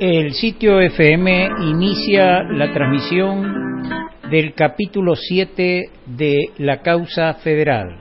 El sitio FM inicia la transmisión del capítulo 7 de La Causa Federal.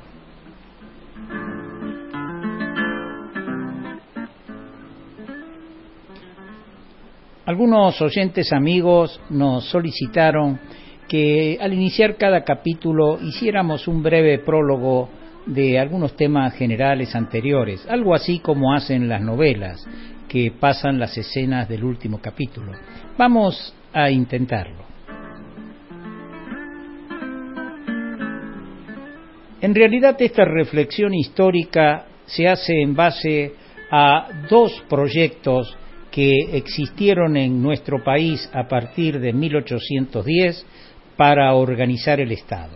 Algunos oyentes amigos nos solicitaron que al iniciar cada capítulo hiciéramos un breve prólogo de algunos temas generales anteriores, algo así como hacen las novelas, que pasan las escenas del último capítulo. Vamos a intentarlo. En realidad esta reflexión histórica se hace en base a dos proyectos que existieron en nuestro país a partir de 1810 para organizar el Estado.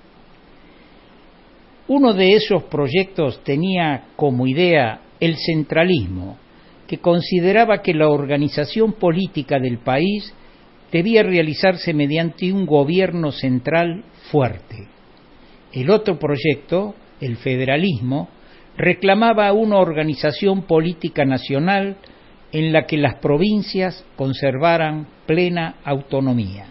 Uno de esos proyectos tenía como idea el centralismo, que consideraba que la organización política del país debía realizarse mediante un gobierno central fuerte. El otro proyecto, el federalismo, reclamaba una organización política nacional en la que las provincias conservaran plena autonomía.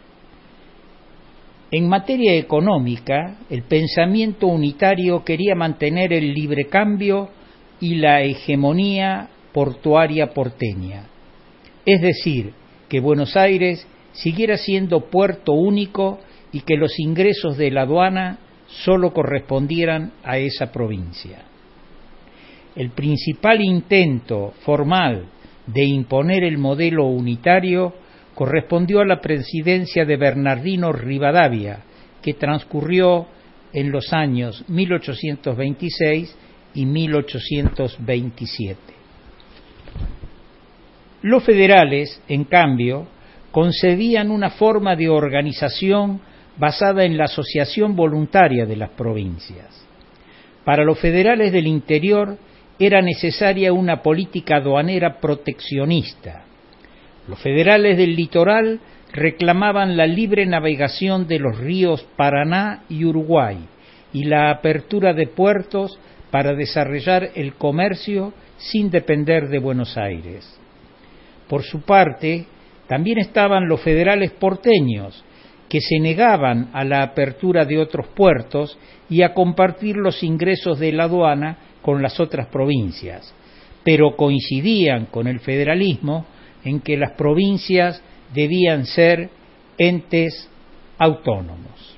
En materia económica, el pensamiento unitario quería mantener el libre cambio y la hegemonía portuaria porteña, es decir, que Buenos Aires siguiera siendo puerto único y que los ingresos de la aduana solo correspondieran a esa provincia. El principal intento formal de imponer el modelo unitario correspondió a la presidencia de Bernardino Rivadavia, que transcurrió en los años 1826 y 1827. Los federales, en cambio, concebían una forma de organización basada en la asociación voluntaria de las provincias. Para los federales del interior era necesaria una política aduanera proteccionista. Los federales del litoral reclamaban la libre navegación de los ríos Paraná y Uruguay y la apertura de puertos para desarrollar el comercio sin depender de Buenos Aires. Por su parte, también estaban los federales porteños, que se negaban a la apertura de otros puertos y a compartir los ingresos de la aduana con las otras provincias, pero coincidían con el federalismo en que las provincias debían ser entes autónomos.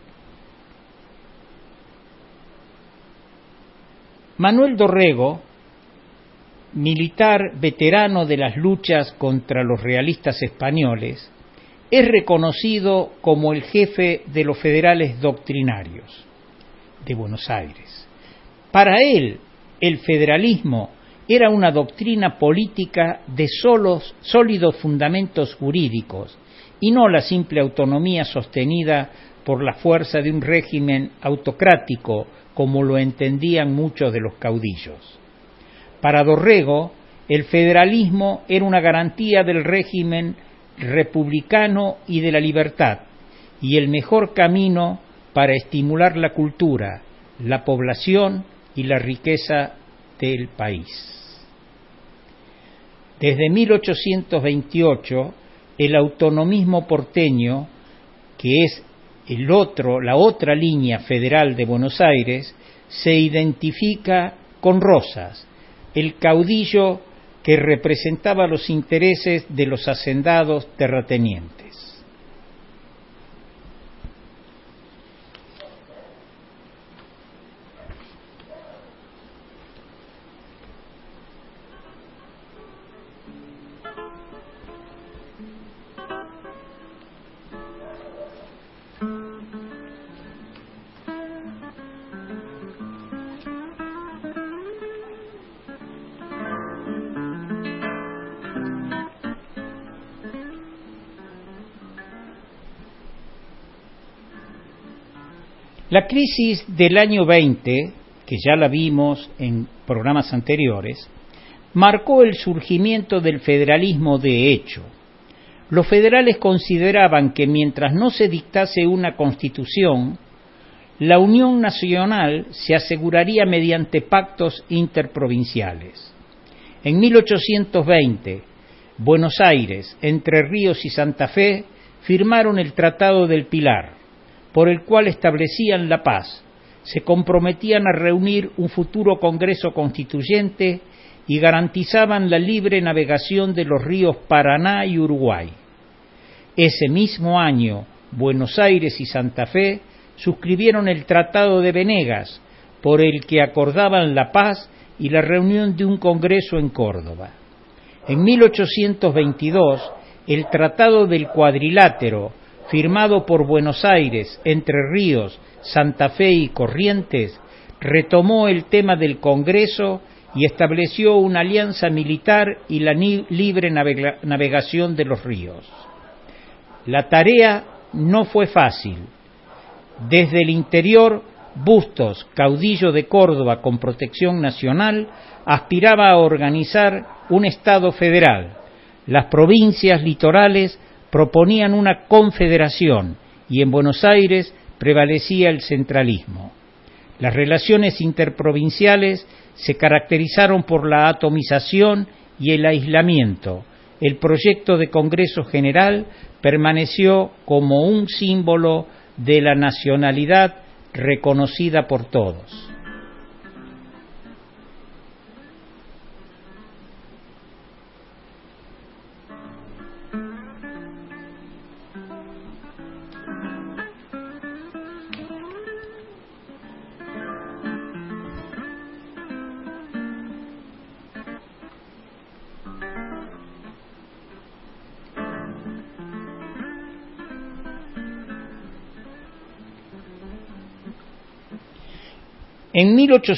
Manuel Dorrego, militar veterano de las luchas contra los realistas españoles, es reconocido como el jefe de los federales doctrinarios de Buenos Aires. Para él, el federalismo era una doctrina política de sólidos fundamentos jurídicos y no la simple autonomía sostenida por la fuerza de un régimen autocrático como lo entendían muchos de los caudillos. Para Dorrego, el federalismo era una garantía del régimen republicano y de la libertad, y el mejor camino para estimular la cultura, la población y la riqueza del país. Desde 1828, el autonomismo porteño, que es la otra línea federal de Buenos Aires, se identifica con Rosas, el caudillo que representaba los intereses de los hacendados terratenientes. La crisis del año 20, que ya la vimos en programas anteriores, marcó el surgimiento del federalismo de hecho. Los federales consideraban que mientras no se dictase una constitución, la unión nacional se aseguraría mediante pactos interprovinciales. En 1820, Buenos Aires, Entre Ríos y Santa Fe firmaron el Tratado del Pilar, por el cual establecían la paz, se comprometían a reunir un futuro Congreso Constituyente y garantizaban la libre navegación de los ríos Paraná y Uruguay. Ese mismo año, Buenos Aires y Santa Fe suscribieron el Tratado de Venegas, por el que acordaban la paz y la reunión de un Congreso en Córdoba. En 1822, el Tratado del Cuadrilátero, firmado por Buenos Aires, Entre Ríos, Santa Fe y Corrientes, retomó el tema del Congreso y estableció una alianza militar y la libre navegación de los ríos. La tarea no fue fácil. Desde el interior, Bustos, caudillo de Córdoba con protección nacional, aspiraba a organizar un Estado federal. Las provincias litorales proponían una confederación y en Buenos Aires prevalecía el centralismo. Las relaciones interprovinciales se caracterizaron por la atomización y el aislamiento. El proyecto de Congreso General permaneció como un símbolo de la nacionalidad reconocida por todos. En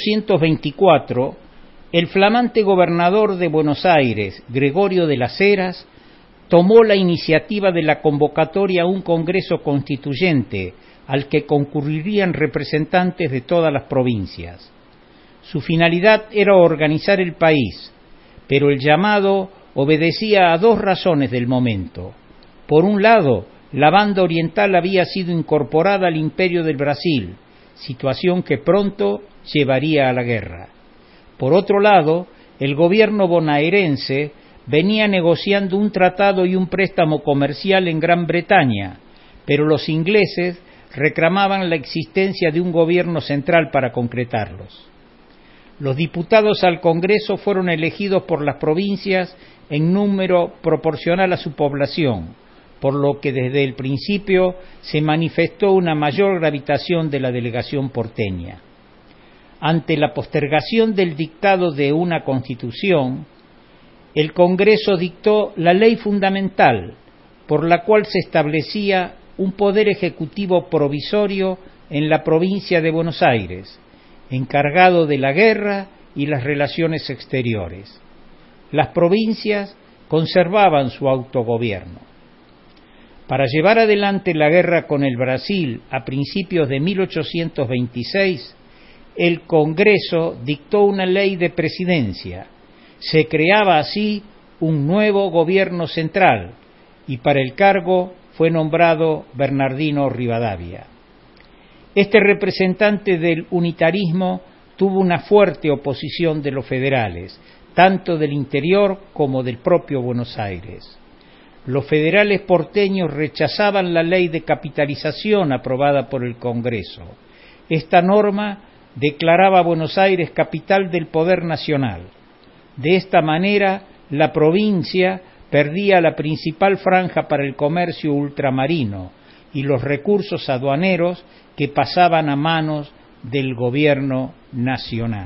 1824, el flamante gobernador de Buenos Aires, Gregorio de las Heras, tomó la iniciativa de la convocatoria a un Congreso Constituyente al que concurrirían representantes de todas las provincias. Su finalidad era organizar el país, pero el llamado obedecía a dos razones del momento. Por un lado, la banda oriental había sido incorporada al Imperio del Brasil, situación que pronto llevaría a la guerra. Por otro lado, el gobierno bonaerense venía negociando un tratado y un préstamo comercial en Gran Bretaña, pero los ingleses reclamaban la existencia de un gobierno central para concretarlos. Los diputados al Congreso fueron elegidos por las provincias en número proporcional a su población, por lo que desde el principio se manifestó una mayor gravitación de la delegación porteña. Ante la postergación del dictado de una Constitución, el Congreso dictó la ley fundamental, por la cual se establecía un poder ejecutivo provisorio en la provincia de Buenos Aires, encargado de la guerra y las relaciones exteriores. Las provincias conservaban su autogobierno. Para llevar adelante la guerra con el Brasil a principios de 1826, el Congreso dictó una ley de presidencia. Se creaba así un nuevo gobierno central y para el cargo fue nombrado Bernardino Rivadavia. Este representante del unitarismo tuvo una fuerte oposición de los federales, tanto del interior como del propio Buenos Aires. Los federales porteños rechazaban la ley de capitalización aprobada por el Congreso. Esta norma declaraba a Buenos Aires capital del poder nacional. De esta manera, la provincia perdía la principal franja para el comercio ultramarino y los recursos aduaneros que pasaban a manos del gobierno nacional.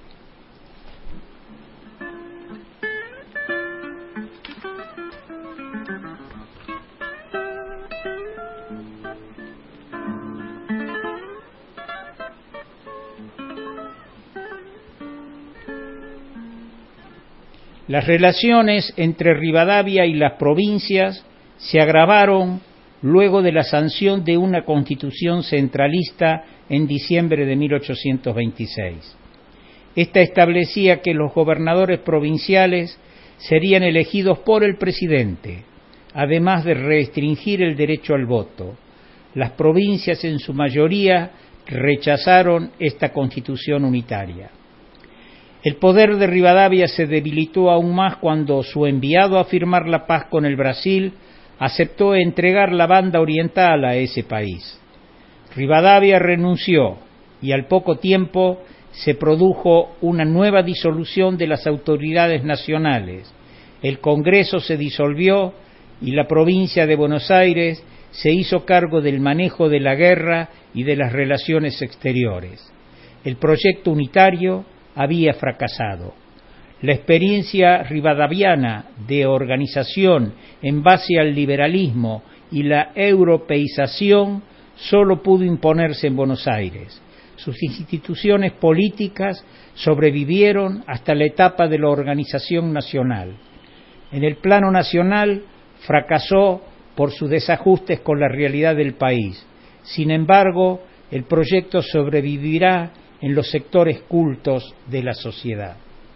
Las relaciones entre Rivadavia y las provincias se agravaron luego de la sanción de una constitución centralista en diciembre de 1826. Esta establecía que los gobernadores provinciales serían elegidos por el presidente, además de restringir el derecho al voto. Las provincias en su mayoría rechazaron esta constitución unitaria. El poder de Rivadavia se debilitó aún más cuando su enviado a firmar la paz con el Brasil aceptó entregar la banda oriental a ese país. Rivadavia renunció y al poco tiempo se produjo una nueva disolución de las autoridades nacionales. El Congreso se disolvió y la provincia de Buenos Aires se hizo cargo del manejo de la guerra y de las relaciones exteriores. El proyecto unitario había fracasado. La experiencia rivadaviana de organización en base al liberalismo y la europeización solo pudo imponerse en Buenos Aires. Sus instituciones políticas sobrevivieron hasta la etapa de la organización nacional. En el plano nacional fracasó por sus desajustes con la realidad del país. Sin embargo, el proyecto sobrevivirá en los sectores cultos de la sociedad.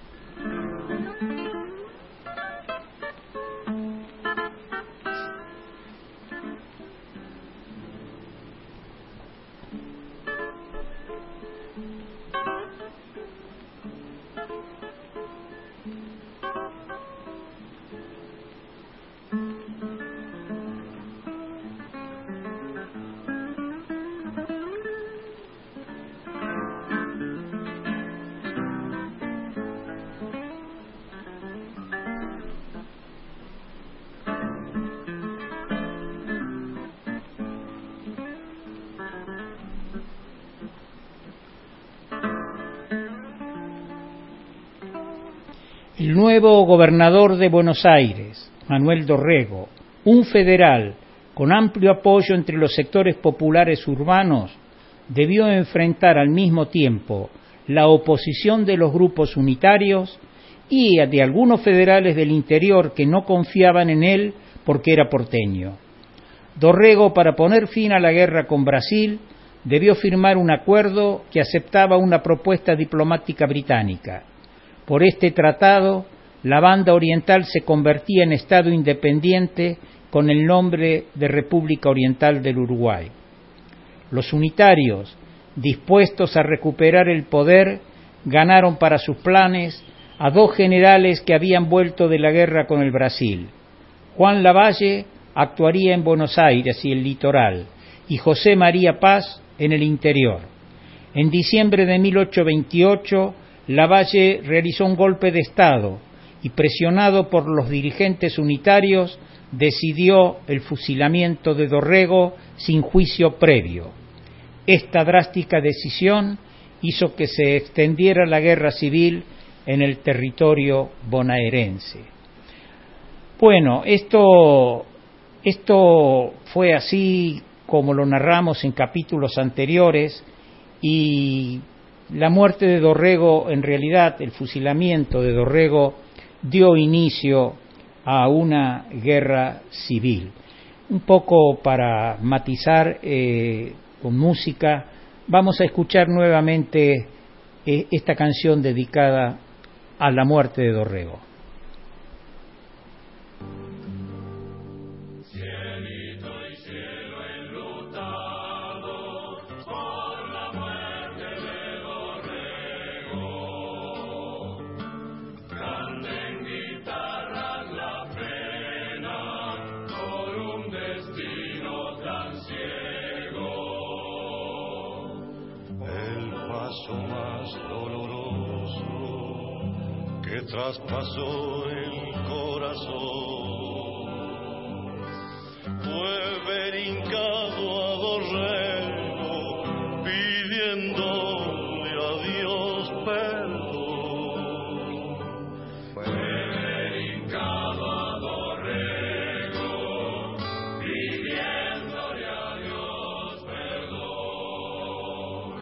El nuevo gobernador de Buenos Aires, Manuel Dorrego, un federal con amplio apoyo entre los sectores populares urbanos, debió enfrentar al mismo tiempo la oposición de los grupos unitarios y de algunos federales del interior que no confiaban en él porque era porteño. Dorrego, para poner fin a la guerra con Brasil, debió firmar un acuerdo que aceptaba una propuesta diplomática británica. Por este tratado, la banda oriental se convertía en Estado independiente con el nombre de República Oriental del Uruguay. Los unitarios, dispuestos a recuperar el poder, ganaron para sus planes a dos generales que habían vuelto de la guerra con el Brasil. Juan Lavalle actuaría en Buenos Aires y el litoral, y José María Paz en el interior. En diciembre de 1828, Lavalle realizó un golpe de Estado y, presionado por los dirigentes unitarios, decidió el fusilamiento de Dorrego sin juicio previo. Esta drástica decisión hizo que se extendiera la guerra civil en el territorio bonaerense. Bueno, esto fue así como lo narramos en capítulos anteriores, y la muerte de Dorrego, en realidad el fusilamiento de Dorrego, dio inicio a una guerra civil. Un poco para matizar con música, vamos a escuchar nuevamente esta canción dedicada a la muerte de Dorrego. Traspasó el corazón, fue ver hincado a Dorrego, pidiéndole a Dios perdón. Fue ver hincado a Dorrego, pidiéndole a Dios perdón.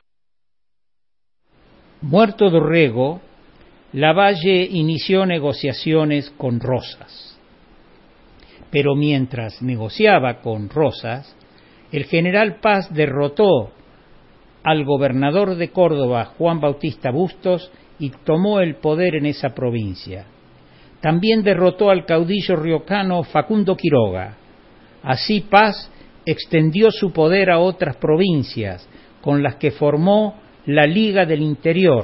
Muerto Dorrego, Lavalle inició negociaciones con Rosas. Pero mientras negociaba con Rosas, el general Paz derrotó al gobernador de Córdoba, Juan Bautista Bustos, y tomó el poder en esa provincia. También derrotó al caudillo riojano Facundo Quiroga. Así Paz extendió su poder a otras provincias, con las que formó la Liga del Interior,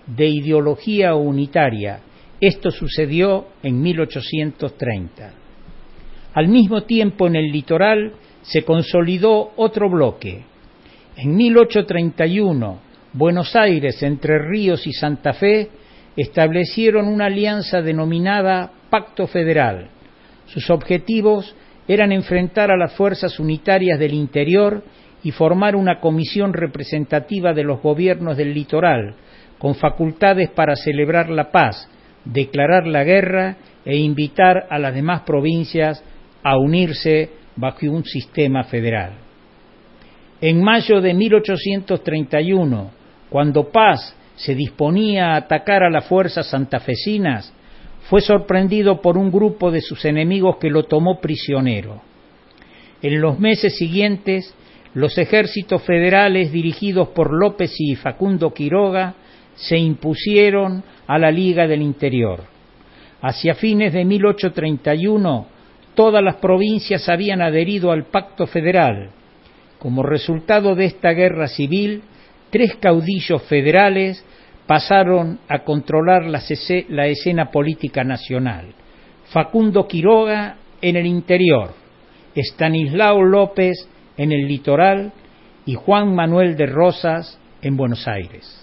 de ideología unitaria. Esto sucedió en 1830. Al mismo tiempo, en el litoral se consolidó otro bloque. En 1831, Buenos Aires, Entre Ríos y Santa Fe establecieron una alianza denominada Pacto Federal. Sus objetivos eran enfrentar a las fuerzas unitarias del interior y formar una comisión representativa de los gobiernos del litoral, con facultades para celebrar la paz, declarar la guerra e invitar a las demás provincias a unirse bajo un sistema federal. En mayo de 1831, cuando Paz se disponía a atacar a las fuerzas santafesinas, fue sorprendido por un grupo de sus enemigos que lo tomó prisionero. En los meses siguientes, los ejércitos federales dirigidos por López y Facundo Quiroga se impusieron a la Liga del Interior. Hacia fines de 1831, todas las provincias habían adherido al Pacto Federal. Como resultado de esta guerra civil, 3 caudillos federales pasaron a controlar la escena política nacional: Facundo Quiroga en el interior, Estanislao López en el litoral y Juan Manuel de Rosas en Buenos Aires.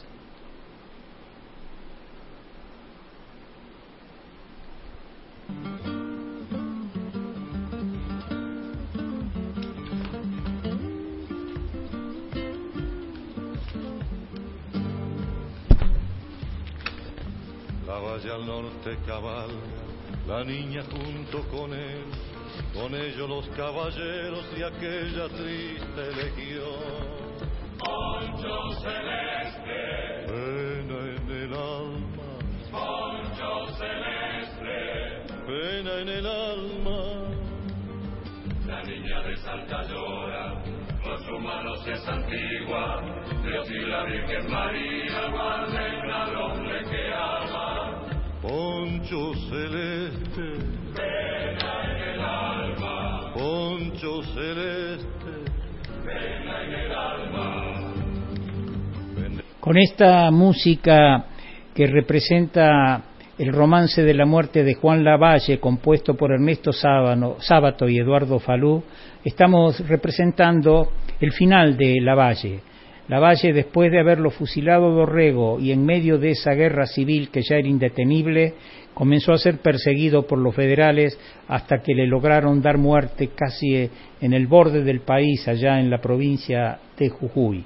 La valla al norte cabalga, la niña junto con él, con ellos los caballeros de aquella triste legión. Poncho celeste, pena en el alma. Poncho celeste, pena en el alma. La niña de Salta llora, con sus manos es antigua. Dios y la Virgen María guarden al hombre que ama. Poncho celeste, pena en el alma. Poncho celeste, pena en el alma. Con esta música que representa el romance de la muerte de Juan Lavalle, compuesto por Ernesto Sábato y Eduardo Falú, estamos representando el final de Lavalle. Lavalle, después de haberlo fusilado Dorrego y en medio de esa guerra civil que ya era indetenible, comenzó a ser perseguido por los federales hasta que le lograron dar muerte casi en el borde del país, allá en la provincia de Jujuy.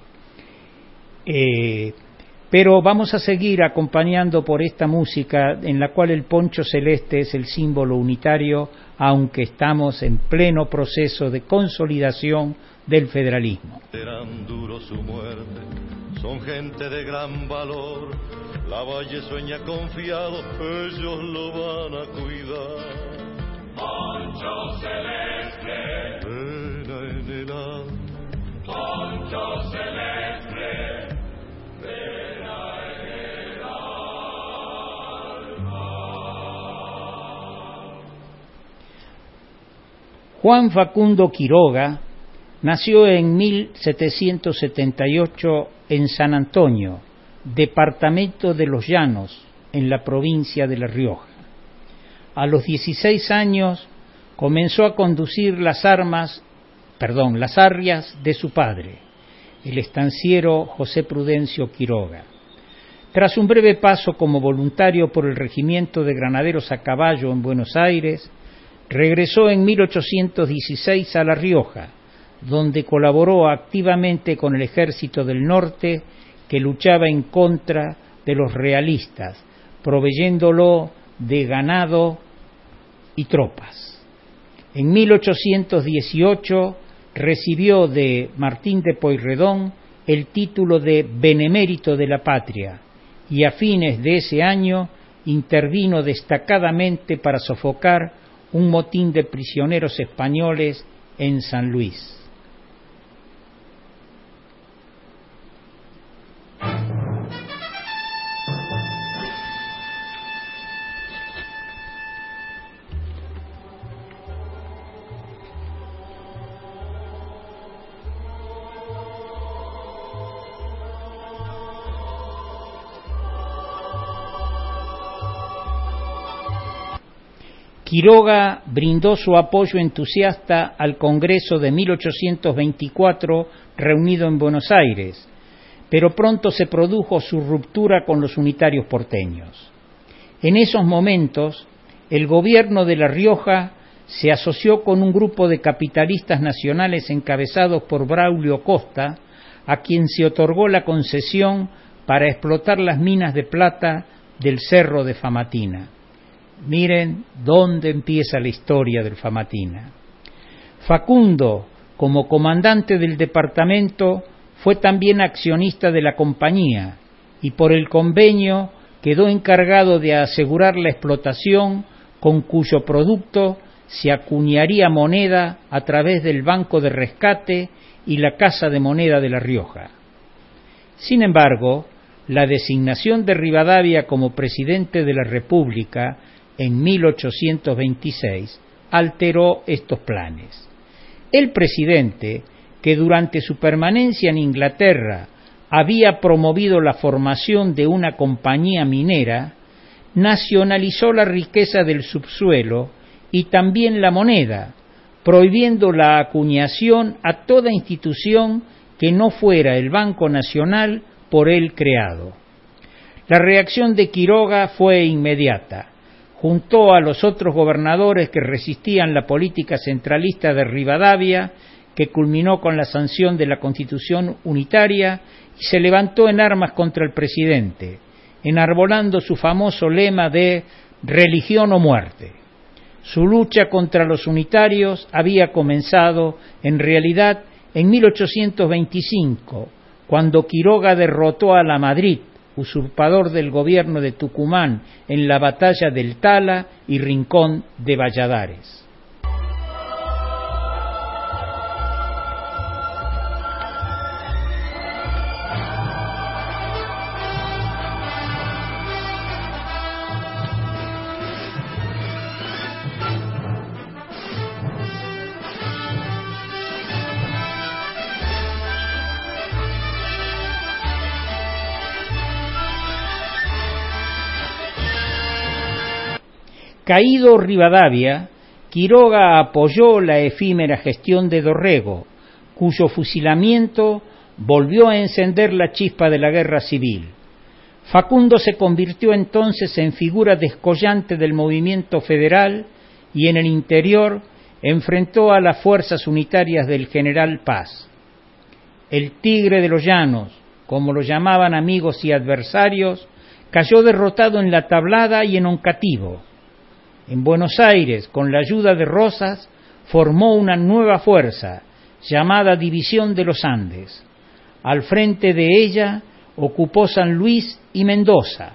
Pero vamos a seguir acompañando por esta música en la cual el poncho celeste es el símbolo unitario, aunque estamos en pleno proceso de consolidación del federalismo. Serán duros su muerte, son gente de gran valor. Lavalle sueña confiado, ellos lo van a cuidar. Poncho celeste, pena en el alma. Poncho celeste, pena en el alma. Juan Facundo Quiroga nació en 1778 en San Antonio, departamento de Los Llanos, en la provincia de La Rioja. A los 16 años comenzó a conducir las arrias de su padre, el estanciero José Prudencio Quiroga. Tras un breve paso como voluntario por el Regimiento de Granaderos a Caballo en Buenos Aires, regresó en 1816 a La Rioja, donde colaboró activamente con el Ejército del Norte, que luchaba en contra de los realistas, proveyéndolo de ganado y tropas. En 1818 recibió de Martín de Pueyrredón el título de Benemérito de la Patria y a fines de ese año intervino destacadamente para sofocar un motín de prisioneros españoles en San Luis. Quiroga brindó su apoyo entusiasta al Congreso de 1824 reunido en Buenos Aires, pero pronto se produjo su ruptura con los unitarios porteños. En esos momentos, el gobierno de La Rioja se asoció con un grupo de capitalistas nacionales encabezados por Braulio Costa, a quien se otorgó la concesión para explotar las minas de plata del Cerro de Famatina. Miren dónde empieza la historia del Famatina. Facundo, como comandante del departamento, fue también accionista de la compañía y por el convenio quedó encargado de asegurar la explotación, con cuyo producto se acuñaría moneda a través del Banco de Rescate y la Casa de Moneda de La Rioja. Sin embargo, la designación de Rivadavia como presidente de la República en 1826 alteró estos planes. El presidente, que durante su permanencia en Inglaterra había promovido la formación de una compañía minera, nacionalizó la riqueza del subsuelo y también la moneda, prohibiendo la acuñación a toda institución que no fuera el Banco Nacional por él creado. La reacción de Quiroga fue inmediata. Juntó a los otros gobernadores que resistían la política centralista de Rivadavia, que culminó con la sanción de la Constitución unitaria, y se levantó en armas contra el presidente, enarbolando su famoso lema de «religión o muerte». Su lucha contra los unitarios había comenzado, en realidad, en 1825, cuando Quiroga derrotó a Lamadrid, usurpador del gobierno de Tucumán, en la batalla del Tala y Rincón de Valladares. Caído Rivadavia, Quiroga apoyó la efímera gestión de Dorrego, cuyo fusilamiento volvió a encender la chispa de la guerra civil. Facundo se convirtió entonces en figura descollante del movimiento federal y en el interior enfrentó a las fuerzas unitarias del general Paz. El Tigre de los Llanos, como lo llamaban amigos y adversarios, cayó derrotado en la Tablada y en Oncativo. En Buenos Aires, con la ayuda de Rosas, formó una nueva fuerza, llamada División de los Andes. Al frente de ella ocupó San Luis y Mendoza.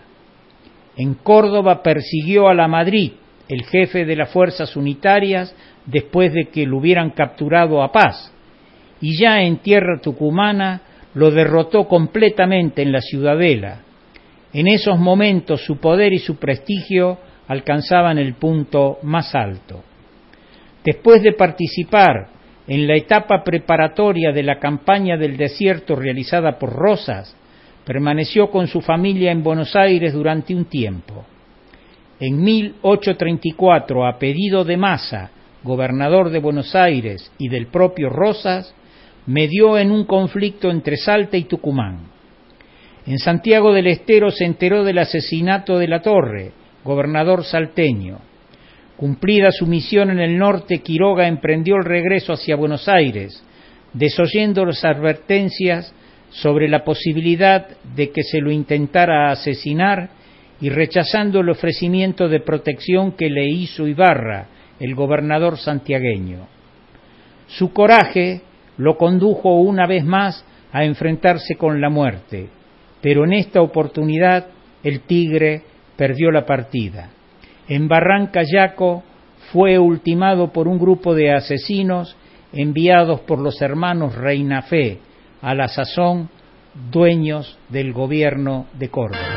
En Córdoba persiguió a Lamadrid, el jefe de las fuerzas unitarias, después de que lo hubieran capturado a Paz, y ya en tierra tucumana lo derrotó completamente en la Ciudadela. En esos momentos su poder y su prestigio alcanzaban el punto más alto. Después de participar en la etapa preparatoria de la campaña del desierto realizada por Rosas, permaneció con su familia en Buenos Aires durante un tiempo. En 1834, a pedido de Massa, gobernador de Buenos Aires, y del propio Rosas, medió en un conflicto entre Salta y Tucumán. En Santiago del Estero se enteró del asesinato de La Torre, gobernador salteño. Cumplida su misión en el norte, Quiroga emprendió el regreso hacia Buenos Aires, desoyendo las advertencias sobre la posibilidad de que se lo intentara asesinar y rechazando el ofrecimiento de protección que le hizo Ibarra, el gobernador santiagueño. Su coraje lo condujo una vez más a enfrentarse con la muerte, pero en esta oportunidad el Tigre perdió la partida. En Barranca Yaco fue ultimado por un grupo de asesinos enviados por los hermanos Reinafé, a la sazón dueños del gobierno de Córdoba.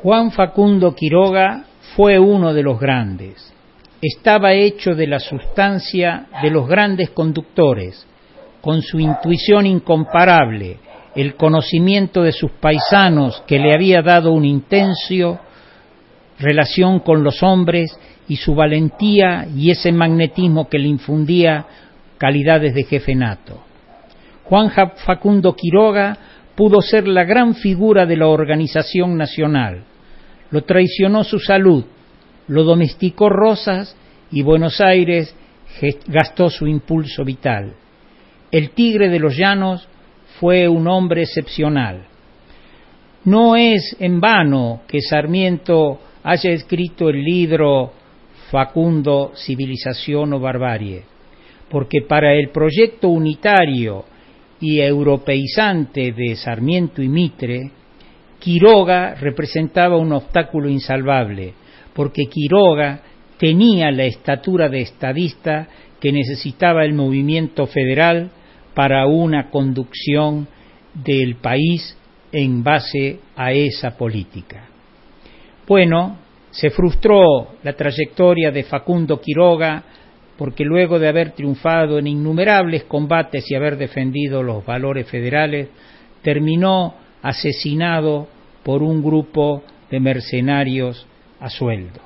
Juan Facundo Quiroga fue uno de los grandes. Estaba hecho de la sustancia de los grandes conductores, con su intuición incomparable, el conocimiento de sus paisanos que le había dado una intensa relación con los hombres y su valentía y ese magnetismo que le infundía calidades de jefe nato. Juan Facundo Quiroga pudo ser la gran figura de la organización nacional. Lo traicionó su salud, lo domesticó Rosas y Buenos Aires gastó su impulso vital. El Tigre de los Llanos fue un hombre excepcional. No es en vano que Sarmiento haya escrito el libro Facundo, Civilización o Barbarie, porque para el proyecto unitario y europeizante de Sarmiento y Mitre, Quiroga representaba un obstáculo insalvable, porque Quiroga tenía la estatura de estadista que necesitaba el movimiento federal para una conducción del país en base a esa política. Bueno, se frustró la trayectoria de Facundo Quiroga porque luego de haber triunfado en innumerables combates y haber defendido los valores federales, terminó asesinado por un grupo de mercenarios a sueldo.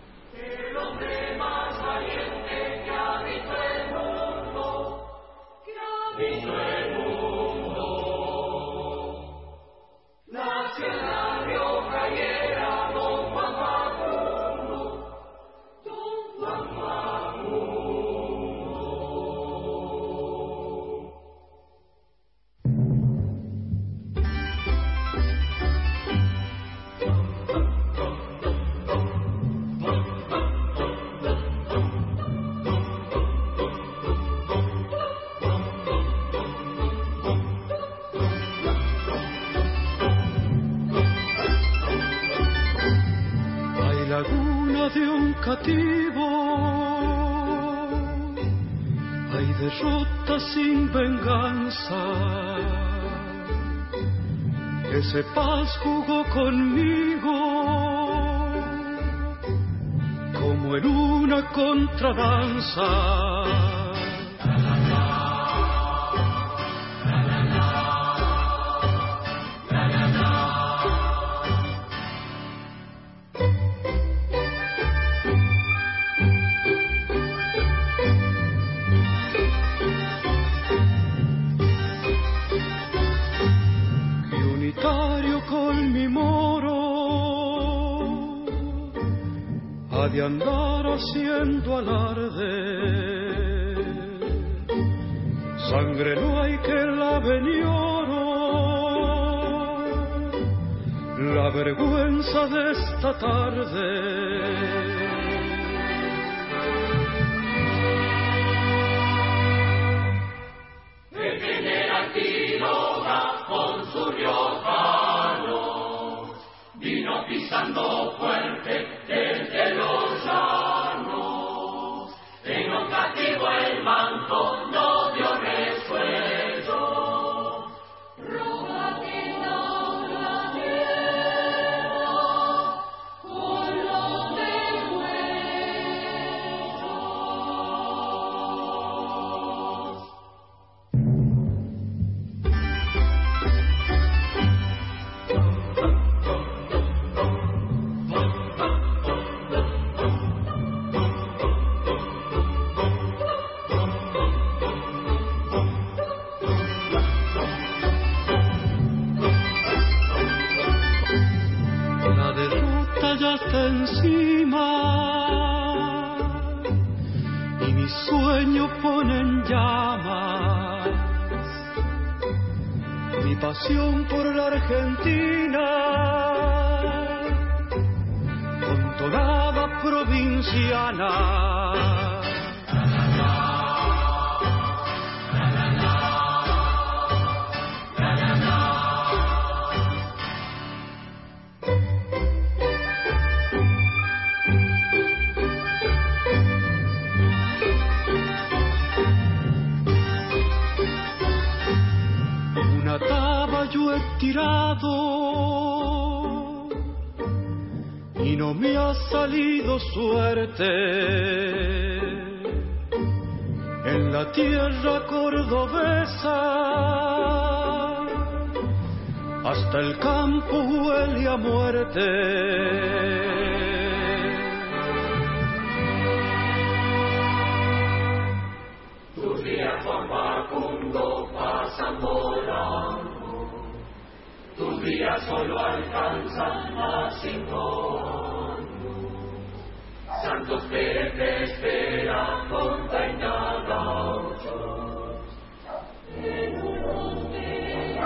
Hay derrota sin venganza. Ese paz jugó conmigo como en una contradanza. De andar haciendo alarde, sangre no hay que la venioro, la vergüenza de esta tarde. Vino pisando fuerte desde los llanos, en un castigo el manto no dio resuello. Roja quita la tierra con lo del encima y mi sueño pone en llamas mi pasión por la Argentina con tonada provinciana. Yo he tirado y no me ha salido suerte. En la tierra cordobesa hasta el campo huele a muerte. Tus días, Juan Facundo, pasan volando, tus días solo alcanzan a 5 años. Santos que te espera con 30 gauchos en un monte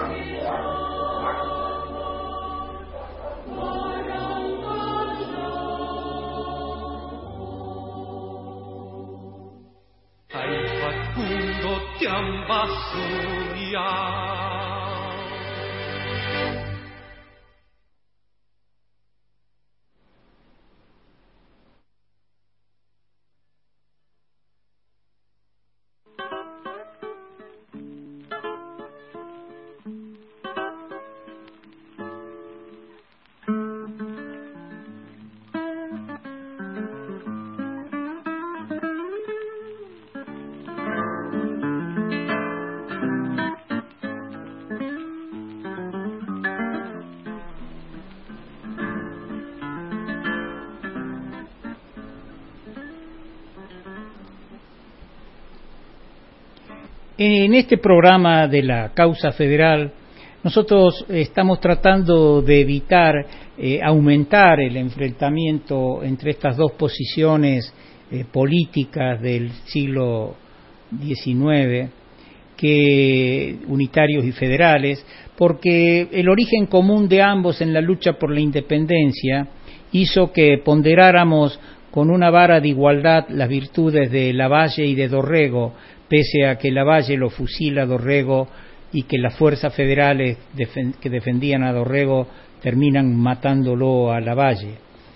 Ay, Facundo, te han basuriado. En este programa de la causa federal, nosotros estamos tratando de evitar aumentar el enfrentamiento entre estas dos posiciones políticas del siglo XIX, unitarios y federales, porque el origen común de ambos en la lucha por la independencia hizo que ponderáramos con una vara de igualdad las virtudes de Lavalle y de Dorrego, pese a que Lavalle lo fusila a Dorrego y que las fuerzas federales que defendían a Dorrego terminan matándolo a Lavalle.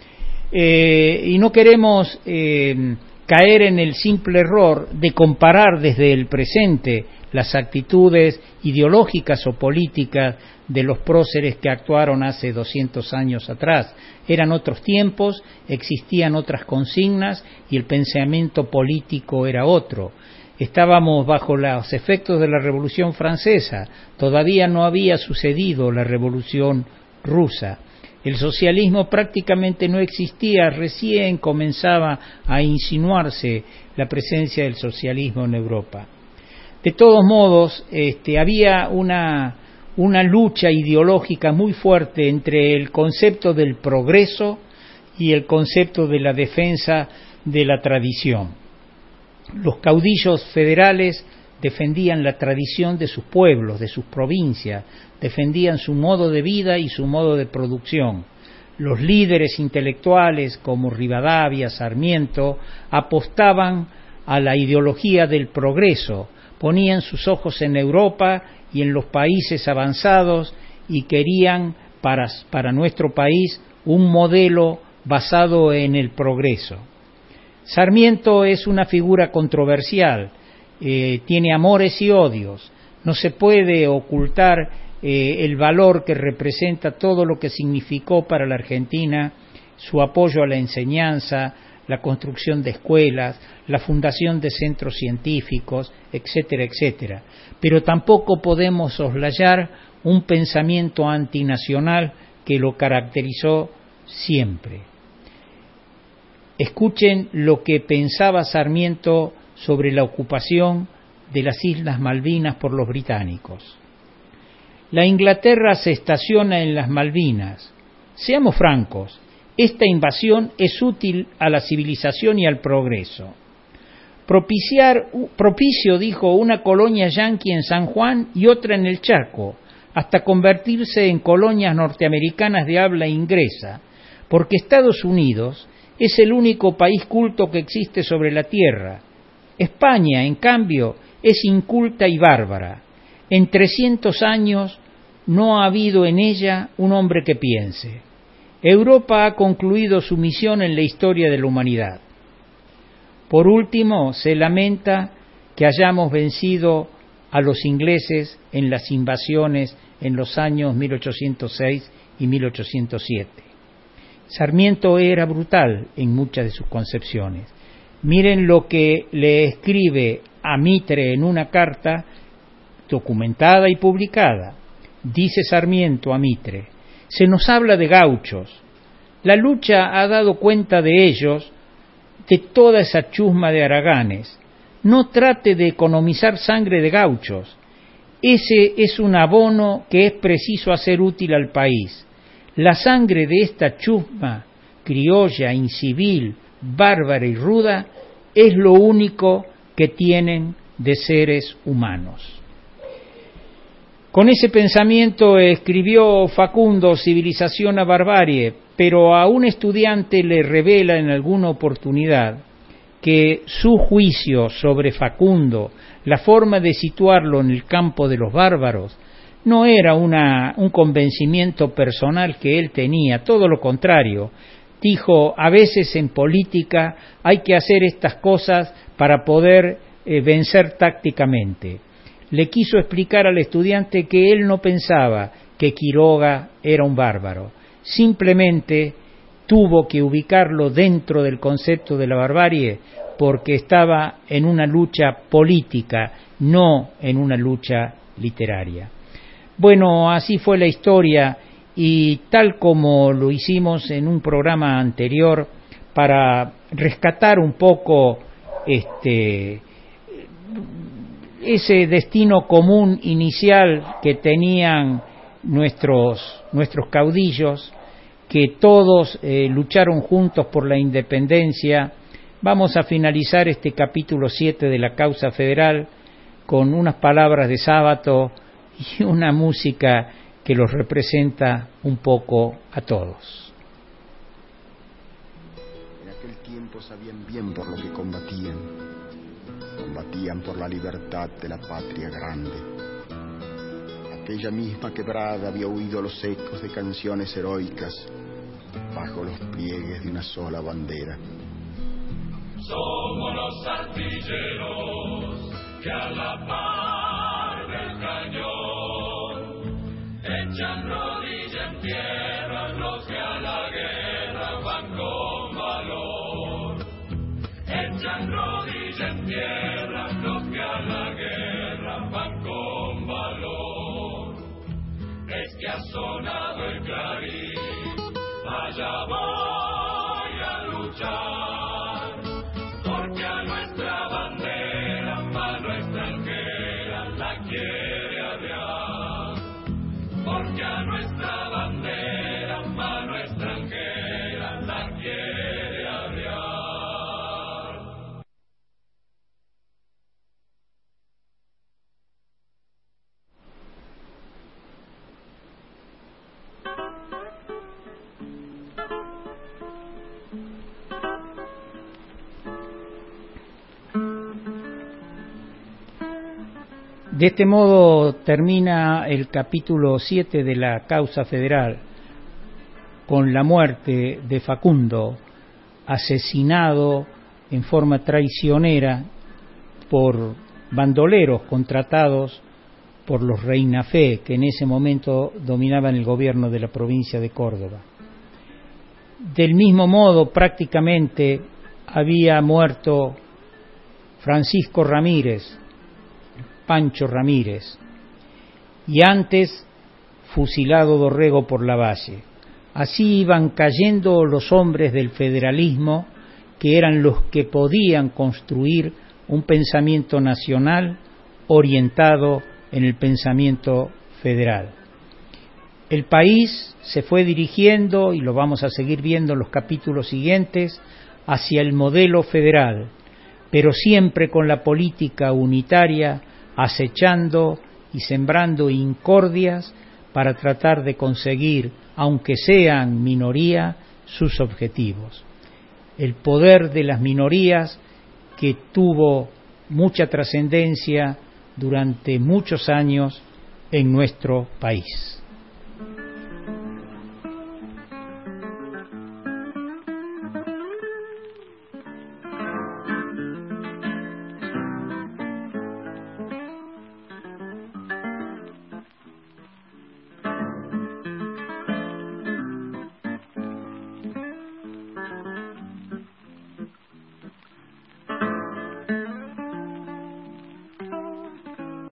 Y no queremos caer en el simple error de comparar desde el presente las actitudes ideológicas o políticas de los próceres que actuaron hace 200 años atrás. Eran otros tiempos, existían otras consignas y el pensamiento político era otro. Estábamos bajo los efectos de la Revolución Francesa, todavía no había sucedido la Revolución Rusa. El socialismo prácticamente no existía, recién comenzaba a insinuarse la presencia del socialismo en Europa. De todos modos, había una lucha ideológica muy fuerte entre el concepto del progreso y el concepto de la defensa de la tradición. Los caudillos federales defendían la tradición de sus pueblos, de sus provincias, defendían su modo de vida y su modo de producción. Los líderes intelectuales como Rivadavia, Sarmiento, apostaban a la ideología del progreso, ponían sus ojos en Europa y en los países avanzados y querían para nuestro país un modelo basado en el progreso. Sarmiento es una figura controversial, tiene amores y odios, no se puede ocultar el valor que representa todo lo que significó para la Argentina su apoyo a la enseñanza, la construcción de escuelas, la fundación de centros científicos, etcétera, etcétera. Pero tampoco podemos soslayar un pensamiento antinacional que lo caracterizó siempre. Escuchen lo que pensaba Sarmiento sobre la ocupación de las Islas Malvinas por los británicos. La Inglaterra se estaciona en las Malvinas. Seamos francos, esta invasión es útil a la civilización y al progreso. Propicio, dijo, una colonia yanqui en San Juan y otra en el Chaco, hasta convertirse en colonias norteamericanas de habla inglesa, porque Estados Unidos es el único país culto que existe sobre la tierra. España, en cambio, es inculta y bárbara. En 300 años no ha habido en ella un hombre que piense. Europa ha concluido su misión en la historia de la humanidad. Por último, se lamenta que hayamos vencido a los ingleses en las invasiones en los años 1806 y 1807. Sarmiento era brutal en muchas de sus concepciones. Miren lo que le escribe a Mitre en una carta documentada y publicada. Dice Sarmiento a Mitre: se nos habla de gauchos. La lucha ha dado cuenta de ellos, de toda esa chusma de haraganes. No trate de economizar sangre de gauchos. Ese es un abono que es preciso hacer útil al país. La sangre de esta chusma criolla, incivil, bárbara y ruda es lo único que tienen de seres humanos. Con ese pensamiento escribió Facundo Civilización a Barbarie, pero a un estudiante le revela en alguna oportunidad que su juicio sobre Facundo, la forma de situarlo en el campo de los bárbaros, no era un convencimiento personal que él tenía, todo lo contrario. Dijo: a veces en política hay que hacer estas cosas para poder vencer tácticamente. Le quiso explicar al estudiante que él no pensaba que Quiroga era un bárbaro, simplemente tuvo que ubicarlo dentro del concepto de la barbarie porque estaba en una lucha política, no en una lucha literaria. Bueno, así fue la historia, y tal como lo hicimos en un programa anterior para rescatar un poco ese destino común inicial que tenían nuestros caudillos, que todos lucharon juntos por la independencia, vamos a finalizar este capítulo 7 de la Causa Federal con unas palabras de Sábato y una música que los representa un poco a todos. En aquel tiempo sabían bien por lo que combatían por la libertad de la patria grande. Aquella misma quebrada había oído los ecos de canciones heroicas bajo los pliegues de una sola bandera. Somos los artilleros que a la par del cañón echan rodilla en tierra los que a la guerra van con valor. Echan rodilla en tierra los que a la guerra van con valor. Es que ha sonado el clarín, allá voy a luchar, porque a nuestra bandera mano extranjera la quiere arriar, porque a nuestra bandera mano extranjera la quiere arriar. De este modo termina el capítulo 7 de la Causa Federal, con la muerte de Facundo, asesinado en forma traicionera por bandoleros contratados por los Reinafé, que en ese momento dominaban el gobierno de la provincia de Córdoba. Del mismo modo, prácticamente había muerto Francisco Ramírez, Pancho Ramírez, y antes fusilado Dorrego por Lavalle. Así iban cayendo los hombres del federalismo, que eran los que podían construir un pensamiento nacional orientado en el pensamiento federal. El país se fue dirigiendo, y lo vamos a seguir viendo en los capítulos siguientes, hacia el modelo federal, pero siempre con la política unitaria acechando y sembrando incordias para tratar de conseguir, aunque sean minoría, sus objetivos. El poder de las minorías, que tuvo mucha trascendencia durante muchos años en nuestro país.